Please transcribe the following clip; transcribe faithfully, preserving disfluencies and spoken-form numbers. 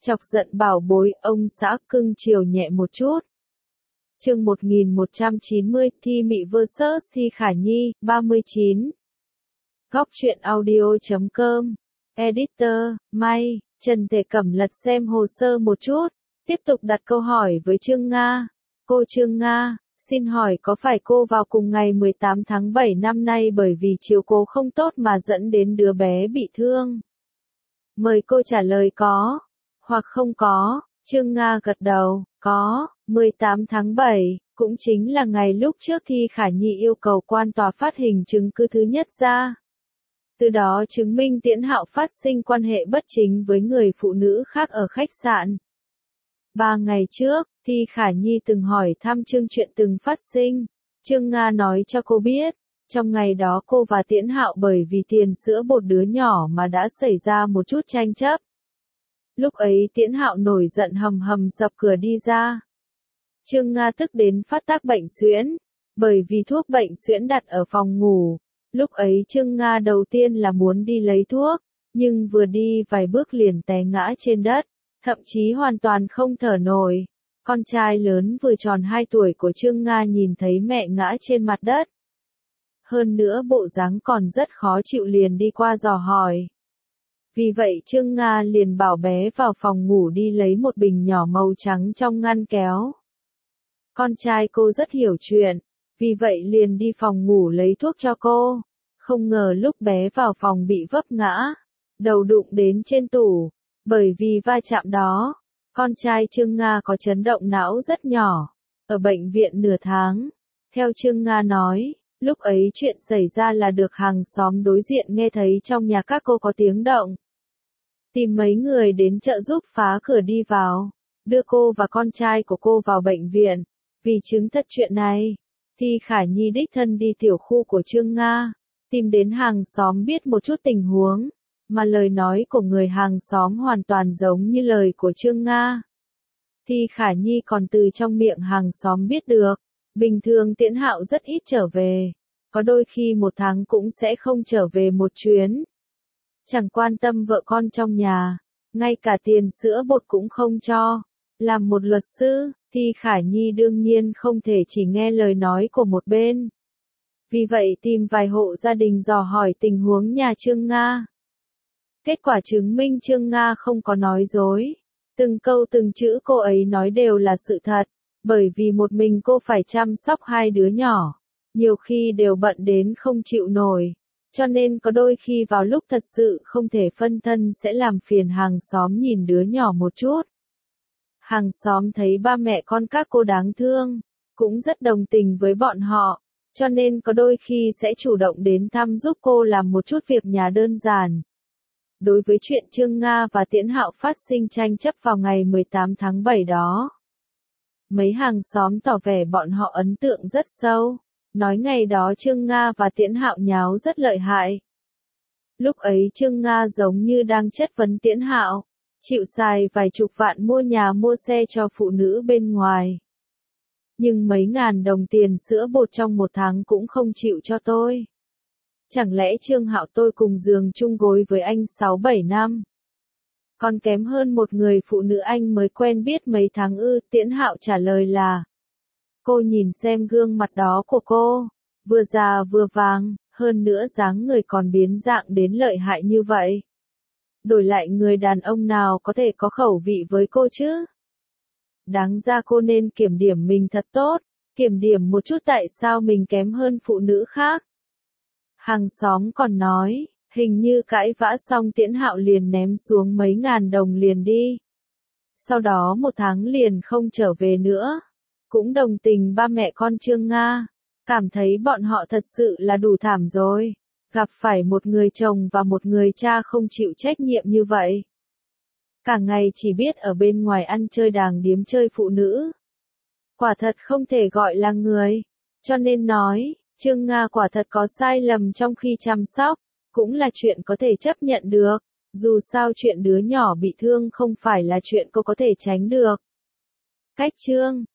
Chọc giận bảo bối, ông xã cưng chiều nhẹ một chút. Chương một nghìn một trăm chín mươi, Thi Mị versus Thi Khả Nhi, ba mươi chín. Góc truyện audio chấm com. Editor, May, Trần Thể Cẩm lật xem hồ sơ một chút, tiếp tục đặt câu hỏi với Trương Nga. Cô Trương Nga, xin hỏi có phải cô vào cùng ngày mười tám tháng bảy năm nay bởi vì chiếu cố không tốt mà dẫn đến đứa bé bị thương? Mời cô trả lời có, hoặc không có. Trương Nga gật đầu, có. mười tám tháng bảy, cũng chính là ngày lúc trước Thi Khả Nhi yêu cầu quan tòa phát hình chứng cứ thứ nhất ra. Từ đó chứng minh Tiễn Hạo phát sinh quan hệ bất chính với người phụ nữ khác ở khách sạn. Ba ngày trước, Thi Khả Nhi từng hỏi thăm Trương chuyện từng phát sinh. Trương Nga nói cho cô biết, trong ngày đó cô và Tiễn Hạo bởi vì tiền sữa bột đứa nhỏ mà đã xảy ra một chút tranh chấp. Lúc ấy Tiễn Hạo nổi giận hầm hầm dập cửa đi ra. Trương Nga tức đến phát tác bệnh suyễn, bởi vì thuốc bệnh suyễn đặt ở phòng ngủ. Lúc ấy Trương Nga đầu tiên là muốn đi lấy thuốc, nhưng vừa đi vài bước liền té ngã trên đất, thậm chí hoàn toàn không thở nổi. Con trai lớn vừa tròn hai tuổi của Trương Nga nhìn thấy mẹ ngã trên mặt đất. Hơn nữa bộ dáng còn rất khó chịu liền đi qua dò hỏi. Vì vậy Trương Nga liền bảo bé vào phòng ngủ đi lấy một bình nhỏ màu trắng trong ngăn kéo. Con trai cô rất hiểu chuyện, vì vậy liền đi phòng ngủ lấy thuốc cho cô. Không ngờ lúc bé vào phòng bị vấp ngã, đầu đụng đến trên tủ. Bởi vì va chạm đó, con trai Trương Nga có chấn động não rất nhỏ, ở bệnh viện nửa tháng. Theo Trương Nga nói, lúc ấy chuyện xảy ra là được hàng xóm đối diện nghe thấy trong nhà các cô có tiếng động. Tìm mấy người đến trợ giúp phá cửa đi vào, đưa cô và con trai của cô vào bệnh viện. Vì chứng thật chuyện này, Thi Khả Nhi đích thân đi tiểu khu của Trương Nga, tìm đến hàng xóm biết một chút tình huống, mà lời nói của người hàng xóm hoàn toàn giống như lời của Trương Nga. Thi Khả Nhi còn từ trong miệng hàng xóm biết được, bình thường Tiễn Hạo rất ít trở về, có đôi khi một tháng cũng sẽ không trở về một chuyến. Chẳng quan tâm vợ con trong nhà, ngay cả tiền sữa bột cũng không cho. Làm một luật sư, Thi Khả Nhi đương nhiên không thể chỉ nghe lời nói của một bên. Vì vậy tìm vài hộ gia đình dò hỏi tình huống nhà Trương Nga. Kết quả chứng minh Trương Nga không có nói dối. Từng câu từng chữ cô ấy nói đều là sự thật, bởi vì một mình cô phải chăm sóc hai đứa nhỏ. Nhiều khi đều bận đến không chịu nổi, cho nên có đôi khi vào lúc thật sự không thể phân thân sẽ làm phiền hàng xóm nhìn đứa nhỏ một chút. Hàng xóm thấy ba mẹ con các cô đáng thương, cũng rất đồng tình với bọn họ, cho nên có đôi khi sẽ chủ động đến thăm giúp cô làm một chút việc nhà đơn giản. Đối với chuyện Trương Nga và Tiễn Hạo phát sinh tranh chấp vào ngày mười tám tháng bảy đó, mấy hàng xóm tỏ vẻ bọn họ ấn tượng rất sâu, nói ngày đó Trương Nga và Tiễn Hạo nháo rất lợi hại. Lúc ấy Trương Nga giống như đang chất vấn Tiễn Hạo, chịu xài vài chục vạn mua nhà mua xe cho phụ nữ bên ngoài. Nhưng mấy ngàn đồng tiền sữa bột trong một tháng cũng không chịu cho tôi. Chẳng lẽ Trương Hạo tôi cùng giường chung gối với anh sáu bảy năm? Còn kém hơn một người phụ nữ anh mới quen biết mấy tháng ư? Tiễn Hạo trả lời là, cô nhìn xem gương mặt đó của cô, vừa già vừa vàng, hơn nữa dáng người còn biến dạng đến lợi hại như vậy. Đổi lại người đàn ông nào có thể có khẩu vị với cô chứ? Đáng ra cô nên kiểm điểm mình thật tốt, kiểm điểm một chút tại sao mình kém hơn phụ nữ khác. Hàng xóm còn nói, hình như cãi vã xong Tiễn Hạo liền ném xuống mấy ngàn đồng liền đi. Sau đó một tháng liền không trở về nữa. Cũng đồng tình ba mẹ con Trương Nga, cảm thấy bọn họ thật sự là đủ thảm rồi. Gặp phải một người chồng và một người cha không chịu trách nhiệm như vậy. Cả ngày chỉ biết ở bên ngoài ăn chơi đàng điếm chơi phụ nữ. Quả thật không thể gọi là người. Cho nên nói, Trương Nga quả thật có sai lầm trong khi chăm sóc, cũng là chuyện có thể chấp nhận được. Dù sao chuyện đứa nhỏ bị thương không phải là chuyện cô có thể tránh được. Cách chương